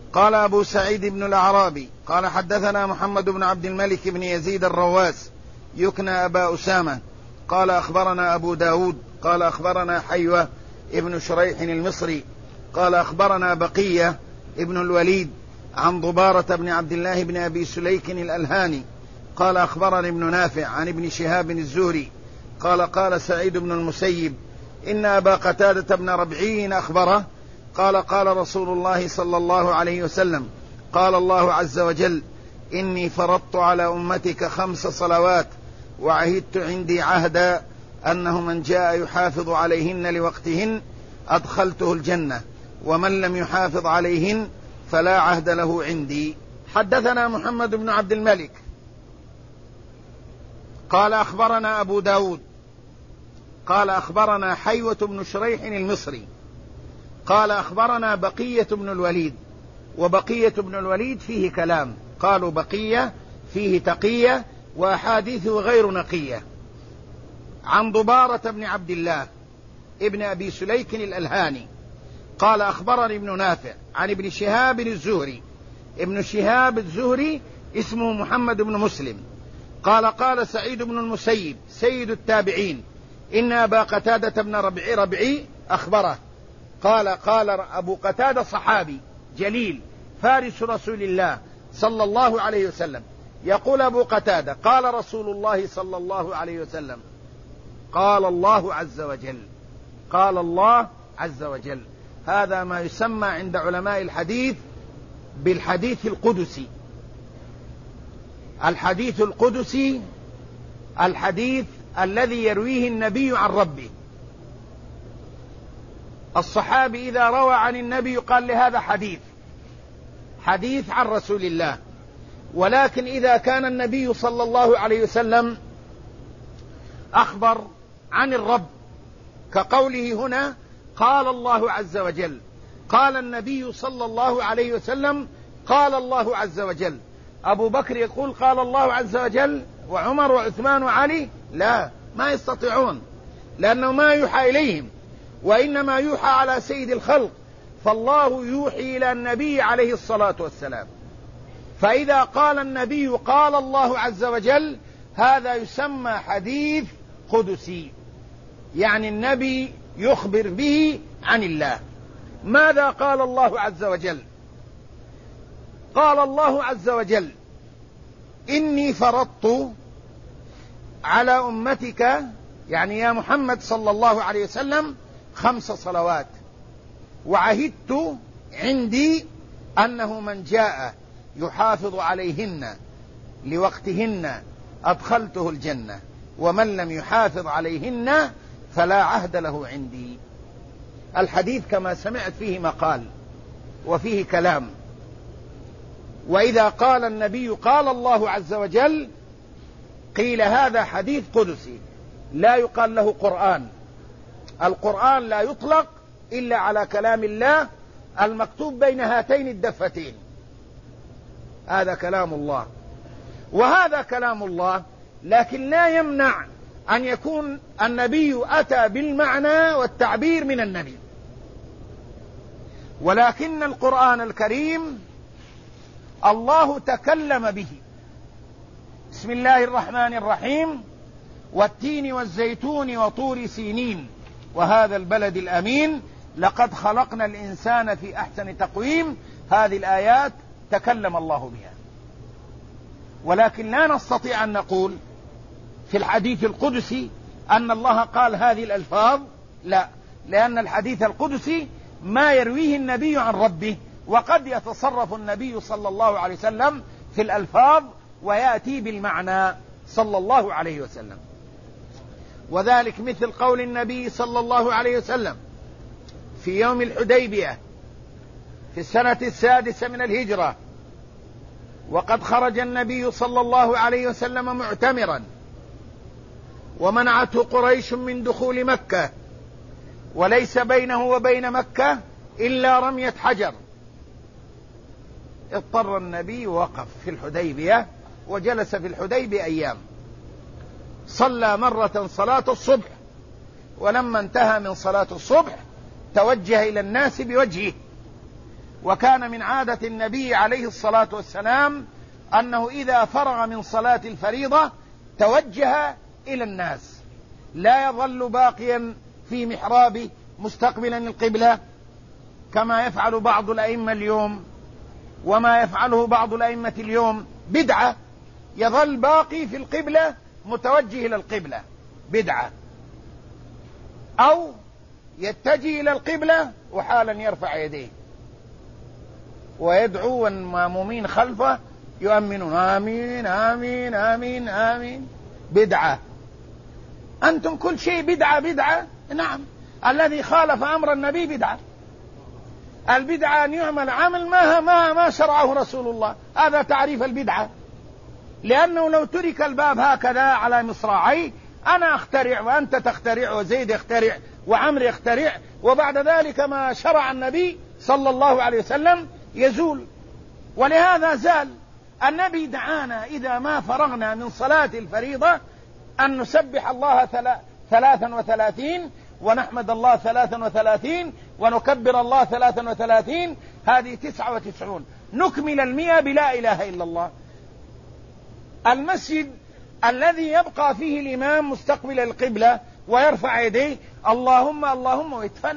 قال أبو سعيد بن الأعرابي قال حدثنا محمد بن عبد الملك بن يزيد الرواس يكنى أبا أسامة قال أخبرنا أبو داود قال أخبرنا حيوة ابن شريح المصري قال أخبرنا بقية ابن الوليد عن ضبارة بن عبد الله بن أبي سليك الألهاني قال أخبرني ابن نافع عن ابن شهاب الزهري قال قال سعيد بن المسيب إن أبا قتادة بن ربعي أخبره قال قال رسول الله صلى الله عليه وسلم قال الله عز وجل إني فرضت على أمتك 5 صلوات وعهدت عندي عهدا أنه من جاء يحافظ عليهن لوقتهن أدخلته الجنة ومن لم يحافظ عليهن فلا عهد له عندي. حدثنا محمد بن عبد الملك قال أخبرنا أبو داود قال أخبرنا حيوة بن شريح المصري قال أخبرنا بقية بن الوليد. وبقية بن الوليد فيه كلام، قالوا بقية فيه تقية وأحاديثه غير نقية. عن ضبارة بن عبد الله ابن أبي سليك الألهاني قال أخبرني ابن نافع عن ابن شهاب الزهري. ابن شهاب الزهري اسمه محمد بن مسلم قال قال سعيد بن المسيب سيد التابعين إن أبا قتادة بن ربعي أخبره قال قال أبو قتادة صحابي جليل فارس رسول الله صلى الله عليه وسلم يقول أبو قتادة قال رسول الله صلى الله عليه وسلم قال الله عز وجل قال الله عز وجل. هذا ما يسمى عند علماء الحديث بالحديث القدسي. الحديث القدسي الحديث الذي يرويه النبي عن ربه. الصحابي إذا روى عن النبي قال لهذا حديث عن رسول الله. ولكن إذا كان النبي صلى الله عليه وسلم أخبر عن الرب كقوله هنا قال الله عز وجل، قال النبي صلى الله عليه وسلم قال الله عز وجل. أبو بكر يقول قال الله عز وجل وعمر وعثمان وعلي؟ لا، ما يستطيعون، لأنه ما يوحى إليهم، وإنما يوحى على سيد الخلق، فالله يوحي إلى النبي عليه الصلاة والسلام. فإذا قال النبي قال الله عز وجل هذا يسمى حديث قدسي، يعني النبي يخبر به عن الله. ماذا قال الله عز وجل؟ قال الله عز وجل إني فرضت على أمتك، يعني يا محمد صلى الله عليه وسلم، 5 صلوات وعهدت عندي أنه من جاء يحافظ عليهن لوقتهن أدخلته الجنة ومن لم يحافظ عليهن فلا عهد له عندي. الحديث كما سمعت فيه مقال وفيه كلام. وإذا قال النبي قال الله عز وجل قيل هذا حديث قدسي، لا يقال له قرآن. القرآن لا يطلق إلا على كلام الله المكتوب بين هاتين الدفتين. هذا كلام الله وهذا كلام الله، لكن لا يمنع أن يكون النبي أتى بالمعنى والتعبير من النبي. ولكن القرآن الكريم الله تكلم به. بسم الله الرحمن الرحيم والتين والزيتون وطور سينين وهذا البلد الأمين لقد خلقنا الإنسان في أحسن تقويم. هذه الآيات تكلم الله بها، ولكن لا نستطيع أن نقول في الحديث القدسي أن الله قال هذه الألفاظ، لا، لأن الحديث القدسي ما يرويه النبي عن ربه، وقد يتصرف النبي صلى الله عليه وسلم في الألفاظ ويأتي بالمعنى صلى الله عليه وسلم. وذلك مثل قول النبي صلى الله عليه وسلم في يوم الحديبية في السنة 6 من الهجرة، وقد خرج النبي صلى الله عليه وسلم معتمرا ومنعته قريش من دخول مكة، وليس بينه وبين مكة إلا رمية حجر. اضطر النبي ووقف في الحديبية وجلس في الحديبية أيام، صلى مرة صلاة الصبح، ولما انتهى من صلاة الصبح توجه إلى الناس بوجهه وكان من عادة النبي عليه الصلاة والسلام أنه إذا فرغ من صلاة الفريضة توجه إلى الناس، لا يظل باقيا في محرابه مستقبلا القبلة كما يفعل بعض الأئمة اليوم، وما يفعله بعض الأئمة اليوم بدعة، يظل باقي في القبلة متوجه إلى القبلة، بدعة. أو يتجه إلى القبلة وحالا يرفع يديه ويدعو والمأمومين خلفه يؤمنون آمين آمين آمين آمين، بدعة. أنتم كل شيء بدعة بدعة. نعم، الذي خالف أمر النبي بدعة. البدعة أن يعمل عمل ما شرعه رسول الله، هذا تعريف البدعة. لأنه لو ترك الباب هكذا على مصراعي، أنا أخترع وأنت تخترع وزيد يخترع وعمر يخترع، وبعد ذلك ما شرع النبي صلى الله عليه وسلم يزول. ولهذا زال. النبي دعانا إذا ما فرغنا من صلاة الفريضة أن نسبح الله 33 ونحمد الله 33 ونكبر الله 33، هذه 99، نكمل 100 بلا إله إلا الله. المسجد الذي يبقى فيه الإمام مستقبل القبلة ويرفع يديه اللهم اللهم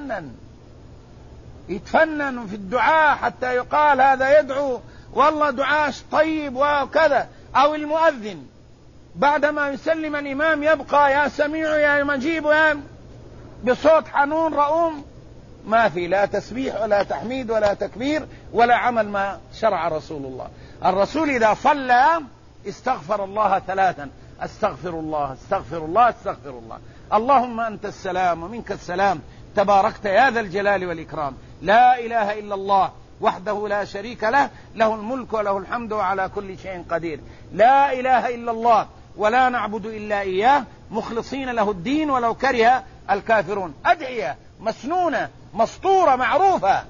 ويتفنن في الدعاء حتى يقال هذا يدعو والله دعاء طيب وكذا. أو المؤذن بعدما يسلم الإمام يبقى يا سميع يا مجيب بصوت حنون رؤوم، ما في لا تسبيح ولا تحميد ولا تكبير ولا عمل ما شرع رسول الله. الرسول إذا صلى استغفر الله 3، استغفر الله استغفر الله استغفر الله، اللهم أنت السلام ومنك السلام تباركت يا ذا الجلال والإكرام، لا إله إلا الله وحده لا شريك له، له الملك وله الحمد وعلى كل شيء قدير، لا إله إلا الله ولا نعبد إلا إياه مخلصين له الدين ولو كره الكافرون. أدعية مسنونة مسطورة معروفة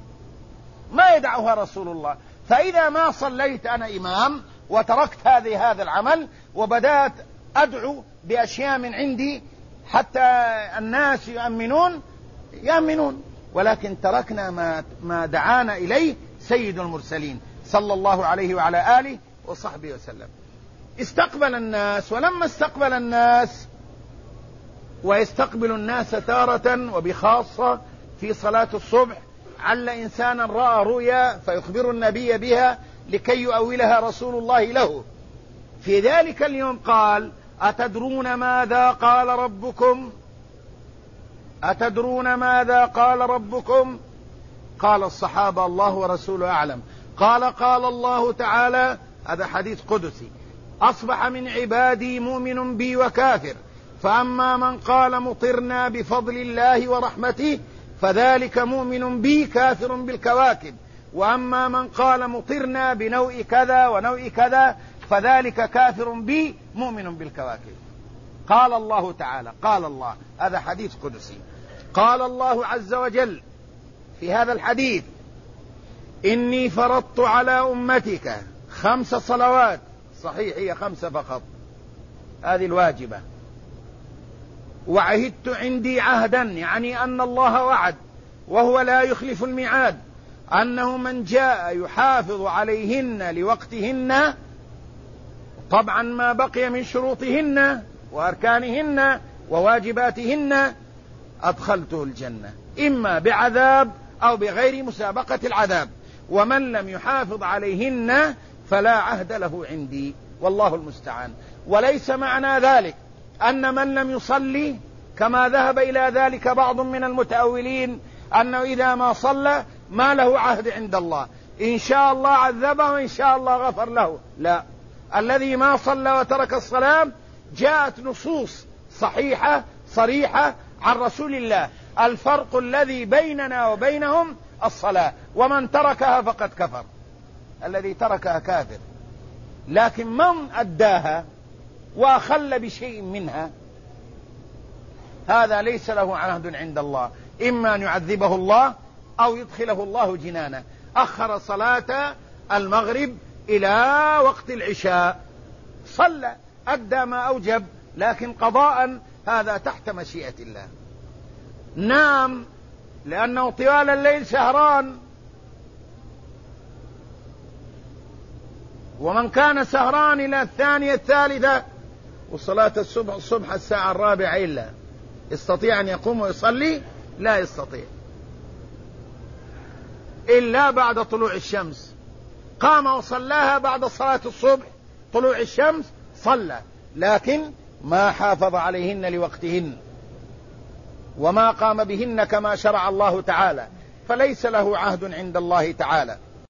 ما يدعوها رسول الله. فإذا ما صليت أنا إمام وتركت هذا العمل وبدأت أدعو بأشياء من عندي حتى الناس يؤمنون، ولكن تركنا ما دعانا إليه سيد المرسلين صلى الله عليه وعلى آله وصحبه وسلم. استقبل الناس، ولما استقبل الناس ويستقبل الناس تارة وبخاصة في صلاة الصبح، عل إنسانا رأى رؤيا فيخبر النبي بها لكي يؤولها رسول الله له. في ذلك اليوم قال أتدرون ماذا قال ربكم؟ أتدرون ماذا قال ربكم؟ قال الصحابة الله ورسوله أعلم. قال الله تعالى، هذا حديث قدسي، أصبح من عبادي مؤمن بي وكافر، فأما من قال مطرنا بفضل الله ورحمته فذلك مؤمن بي كافر بالكواكب، وأما من قال مطرنا بنوء كذا ونوء كذا فذلك كافر بي مؤمن بالكواكب. قال الله تعالى، قال الله، هذا حديث قدسي. قال الله عز وجل في هذا الحديث إني فرضت على أمتك 5 صلوات، صحيح هي 5 فقط، هذه الواجبة، وعهدت عندي عهدا، يعني أن الله وعد وهو لا يخلف الميعاد، أنه من جاء يحافظ عليهن لوقتهن، طبعا ما بقي من شروطهن وأركانهن وواجباتهن، أدخلته الجنة إما بعذاب أو بغير مسابقة العذاب، ومن لم يحافظ عليهن فلا عهد له عندي، والله المستعان. وليس معنى ذلك أن من لم يصلي كما ذهب إلى ذلك بعض من المتأولين أنه إذا ما صلى ما له عهد عند الله، إن شاء الله عذبه وإن شاء الله غفر له. لا، الذي ما صلى وترك الصلاة جاءت نصوص صحيحة صريحة عن رسول الله، الفرق الذي بيننا وبينهم الصلاة، ومن تركها فقد كفر، الذي تركها كافر. لكن من أداها وأخل بشيء منها هذا ليس له عهد عند الله، إما أن يعذبه الله أو يدخله الله جنانه. أخر صلاة المغرب إلى وقت العشاء، صلى أدى ما أوجب، لكن قضاء هذا تحت مشيئة الله. نام لأنه طوال الليل سهران ومن كان سهران إلى 2 الثالثة، وصلاة الصبح الساعة 4 إلا يستطيع أن يقوم ويصلي؟ لا يستطيع إلا بعد طلوع الشمس. قام وصلاها بعد صلاة الصبح طلوع الشمس صلى، لكن ما حافظ عليهن لوقتهن وما قام بهن كما شرع الله تعالى، فليس له عهد عند الله تعالى.